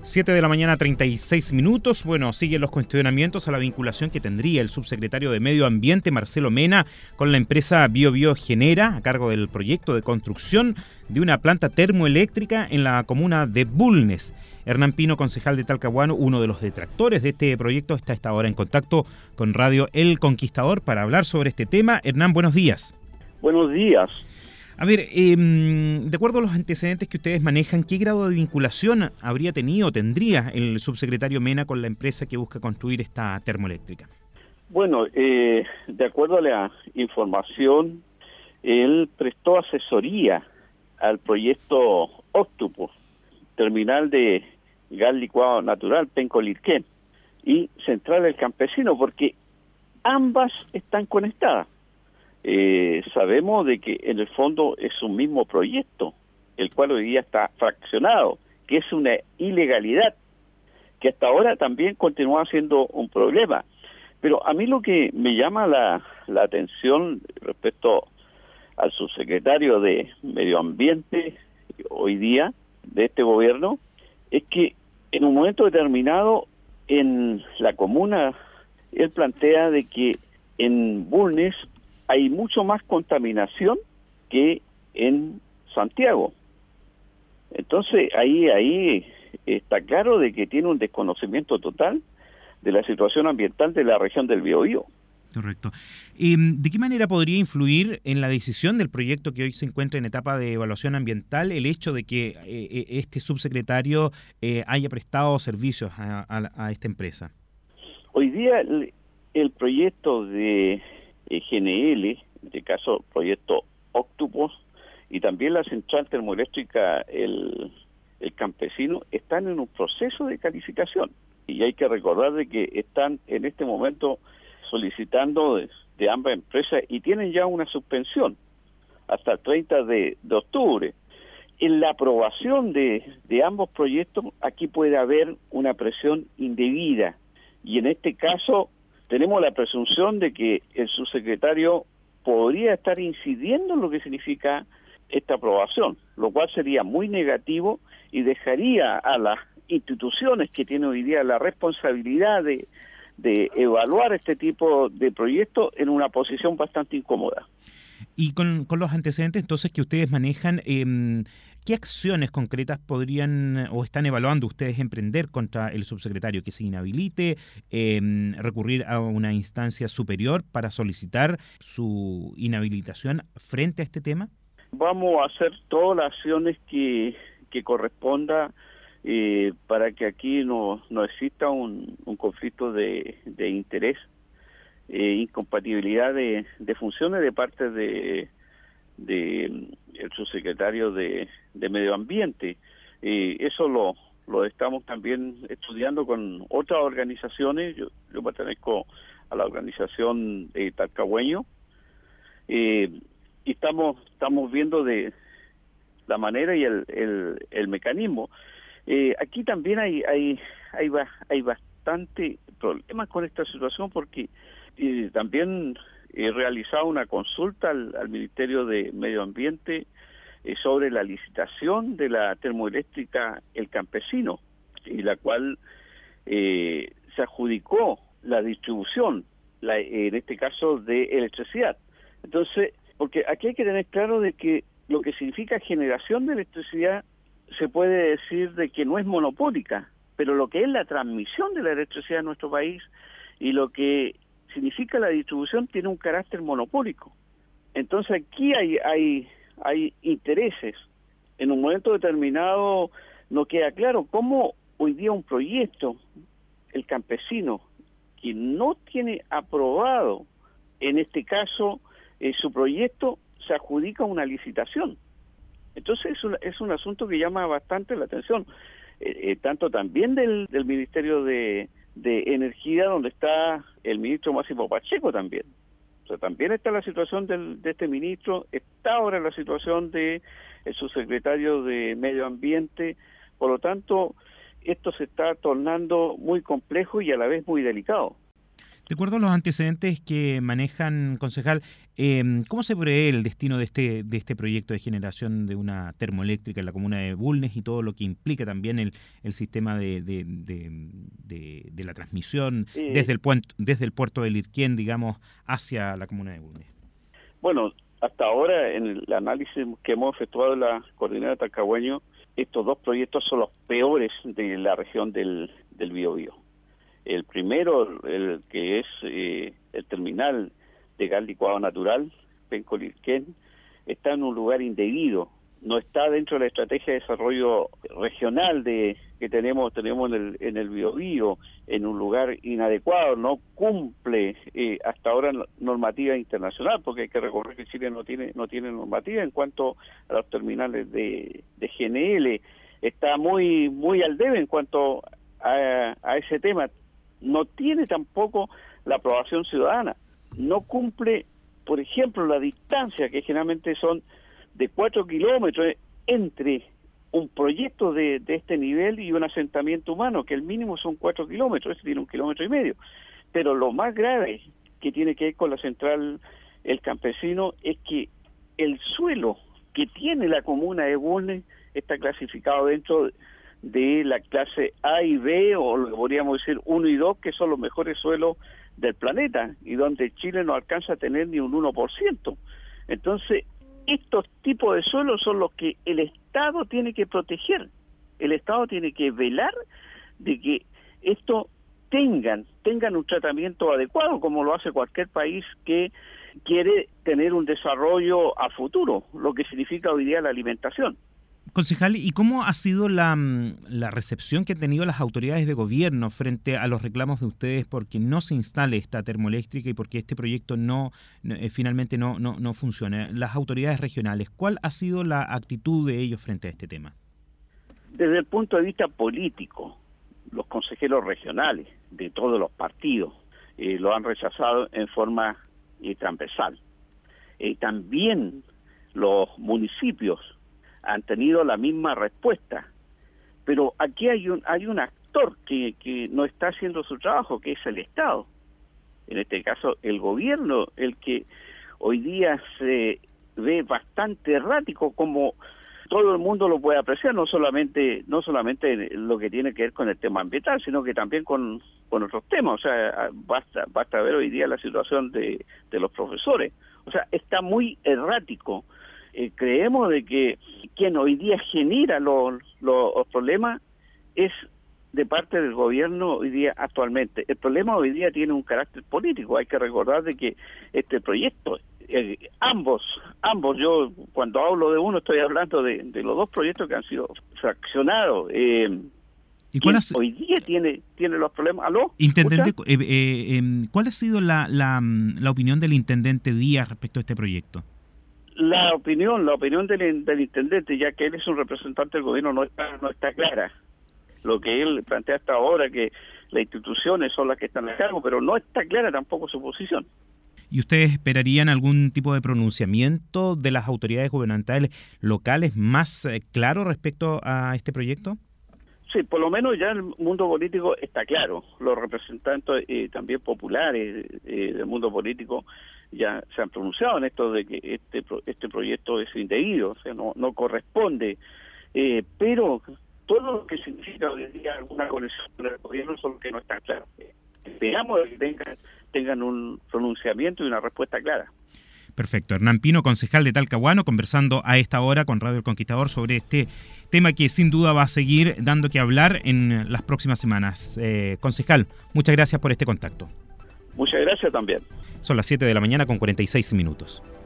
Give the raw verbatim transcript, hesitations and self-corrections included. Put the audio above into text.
Siete de la mañana, treinta y seis minutos. Bueno, siguen los cuestionamientos a la vinculación que tendría el subsecretario de Medio Ambiente, Marcelo Mena, con la empresa BioBio Genera, a cargo del proyecto de construcción de una planta termoeléctrica en la comuna de Bulnes. Hernán Pino, concejal de Talcahuano, uno de los detractores de este proyecto, está a esta hora en contacto con Radio El Conquistador para hablar sobre este tema. Hernán, buenos días. Buenos días. A ver, eh, de acuerdo a los antecedentes que ustedes manejan, ¿qué grado de vinculación habría tenido o tendría el subsecretario Mena con la empresa que busca construir esta termoeléctrica? Bueno, eh, de acuerdo a la información, él prestó asesoría al proyecto Octopus, terminal de gas licuado natural, Penco-Lirquén, y Central del Campesino, porque ambas están conectadas. Eh, sabemos de que en el fondo es un mismo proyecto, el cual hoy día está fraccionado, que es una ilegalidad, que hasta ahora también continúa siendo un problema. Pero a mí lo que me llama la, la atención respecto al subsecretario de Medio Ambiente hoy día, de este gobierno, es que en un momento determinado en la comuna, él plantea de que en Bulnes hay mucho más contaminación que en Santiago. Entonces ahí ahí está claro de que tiene un desconocimiento total de la situación ambiental de la región del Biobío. Correcto. Eh, ¿De qué manera podría influir en la decisión del proyecto que hoy se encuentra en etapa de evaluación ambiental el hecho de que eh, este subsecretario eh, haya prestado servicios a, a, a esta empresa? Hoy día el, el proyecto de G N L, en este caso proyecto Octopus, y también la central termoeléctrica el, el Campesino, están en un proceso de calificación. Y hay que recordar de que están en este momento solicitando de, de ambas empresas y tienen ya una suspensión hasta el treinta de octubre. En la aprobación de, de ambos proyectos, aquí puede haber una presión indebida, y en este caso tenemos la presunción de que el subsecretario podría estar incidiendo en lo que significa esta aprobación, lo cual sería muy negativo y dejaría a las instituciones que tienen hoy día la responsabilidad de, de evaluar este tipo de proyectos en una posición bastante incómoda. Y con, con los antecedentes entonces que ustedes manejan, eh, ¿qué acciones concretas podrían o están evaluando ustedes emprender contra el subsecretario? ¿Que se inhabilite, eh, recurrir a una instancia superior para solicitar su inhabilitación frente a este tema? Vamos a hacer todas las acciones que, que corresponda eh, para que aquí no, no exista un, un conflicto de, de interés, eh, incompatibilidad de, de funciones de parte de de el subsecretario de, de Medio Ambiente. Eh, eso lo, lo estamos también estudiando con otras organizaciones. Yo, yo pertenezco a la organización eh, Talcahueño, eh, y estamos estamos viendo de la manera y el, el, el mecanismo. Eh, aquí también hay hay hay, ba, hay bastante problemas con esta situación porque eh, también he realizado una consulta al, al Ministerio de Medio Ambiente eh, sobre la licitación de la termoeléctrica El Campesino, y la cual eh, se adjudicó la distribución, la, en este caso de electricidad. Entonces, porque aquí hay que tener claro de que lo que significa generación de electricidad se puede decir de que no es monopólica, pero lo que es la transmisión de la electricidad en nuestro país y lo que significa la distribución tiene un carácter monopólico. Entonces aquí hay hay hay intereses. En un momento determinado no queda claro cómo hoy día un proyecto, El Campesino, que no tiene aprobado, en este caso, eh, su proyecto, se adjudica una licitación. Entonces es un, es un asunto que llama bastante la atención, eh, eh, tanto también del, del Ministerio de de Energía, donde está el ministro Máximo Pacheco también. O sea, también está la situación del, de este ministro, está ahora la situación de el subsecretario de Medio Ambiente. Por lo tanto, esto se está tornando muy complejo y a la vez muy delicado. De acuerdo a los antecedentes que manejan, concejal, eh, ¿cómo se prevé el destino de este de este proyecto de generación de una termoeléctrica en la comuna de Bulnes y todo lo que implica también el, el sistema de, de, de, de, de la transmisión sí. desde el puerto, desde el puerto de Lirquén, digamos, hacia la comuna de Bulnes? Bueno, hasta ahora en el análisis que hemos efectuado en la coordinadora Talcahuano, estos dos proyectos son los peores de la región del, del Biobío. El primero, el que es eh, el terminal de gas licuado natural, Penco Lirquén, está en un lugar indebido, no está dentro de la estrategia de desarrollo regional de que tenemos tenemos en el en el Biobío, en un lugar inadecuado, no cumple eh, hasta ahora normativa internacional, porque hay que recordar que Chile no tiene no tiene normativa en cuanto a los terminales de, de G N L, está muy muy al debe en cuanto a, a ese tema. No tiene tampoco la aprobación ciudadana, no cumple, por ejemplo, la distancia, que generalmente son de cuatro kilómetros entre un proyecto de, de este nivel y un asentamiento humano, que el mínimo son cuatro kilómetros, este tiene un kilómetro y medio. Pero lo más grave que tiene que ver con la central El Campesino es que el suelo que tiene la comuna de Bulnes está clasificado dentro de de la clase A y B, o podríamos decir uno y dos, que son los mejores suelos del planeta, y donde Chile no alcanza a tener ni un uno por ciento. Entonces, estos tipos de suelos son los que el Estado tiene que proteger. El Estado tiene que velar de que estos tengan, tengan un tratamiento adecuado, como lo hace cualquier país que quiere tener un desarrollo a futuro, lo que significa hoy día la alimentación. Concejal, ¿y cómo ha sido la, la recepción que han tenido las autoridades de gobierno frente a los reclamos de ustedes porque no se instale esta termoeléctrica y porque este proyecto no eh, finalmente no, no, no funcione? Las autoridades regionales, ¿cuál ha sido la actitud de ellos frente a este tema? Desde el punto de vista político, los consejeros regionales de todos los partidos eh, lo han rechazado en forma eh, transversal. Eh, también los municipios han tenido la misma respuesta, pero aquí hay un hay un actor que, que no está haciendo su trabajo, que es el Estado, en este caso el gobierno, el que hoy día se ve bastante errático, como todo el mundo lo puede apreciar, no solamente no solamente lo que tiene que ver con el tema ambiental, sino que también con, con otros temas. O sea, basta basta ver hoy día la situación de, de los profesores, o sea, está muy errático. Eh, creemos de que quien hoy día genera los, los problemas es de parte del gobierno hoy día actualmente. El problema hoy día tiene un carácter político. Hay que recordar de que este proyecto, eh, ambos, ambos, yo cuando hablo de uno estoy hablando de, de los dos proyectos que han sido fraccionados. Eh, ¿Y cuál hace... hoy día tiene tiene los problemas? ¿Aló? Intendente, eh, eh, eh, ¿cuál ha sido la, la, la opinión del intendente Díaz respecto a este proyecto? La opinión, la opinión del, del intendente, ya que él es un representante del gobierno, no está, no está clara. Lo que él plantea hasta ahora, que las instituciones son las que están a cargo, pero no está clara tampoco su posición. ¿Y ustedes esperarían algún tipo de pronunciamiento de las autoridades gubernamentales locales más eh, claro respecto a este proyecto? Sí, por lo menos ya el mundo político está claro. Los representantes eh, también populares eh, del mundo político ya se han pronunciado en esto de que este este proyecto es indebido, o sea, no, no corresponde. Eh, pero todo lo que significa hoy día alguna conexión con el gobierno son los que no están claros. Esperamos que tengan, tengan un pronunciamiento y una respuesta clara. Perfecto. Hernán Pino, concejal de Talcahuano, conversando a esta hora con Radio El Conquistador sobre este tema que sin duda va a seguir dando que hablar en las próximas semanas. Eh, concejal, muchas gracias por este contacto. Muchas gracias también. Son las siete de la mañana con cuarenta y seis minutos.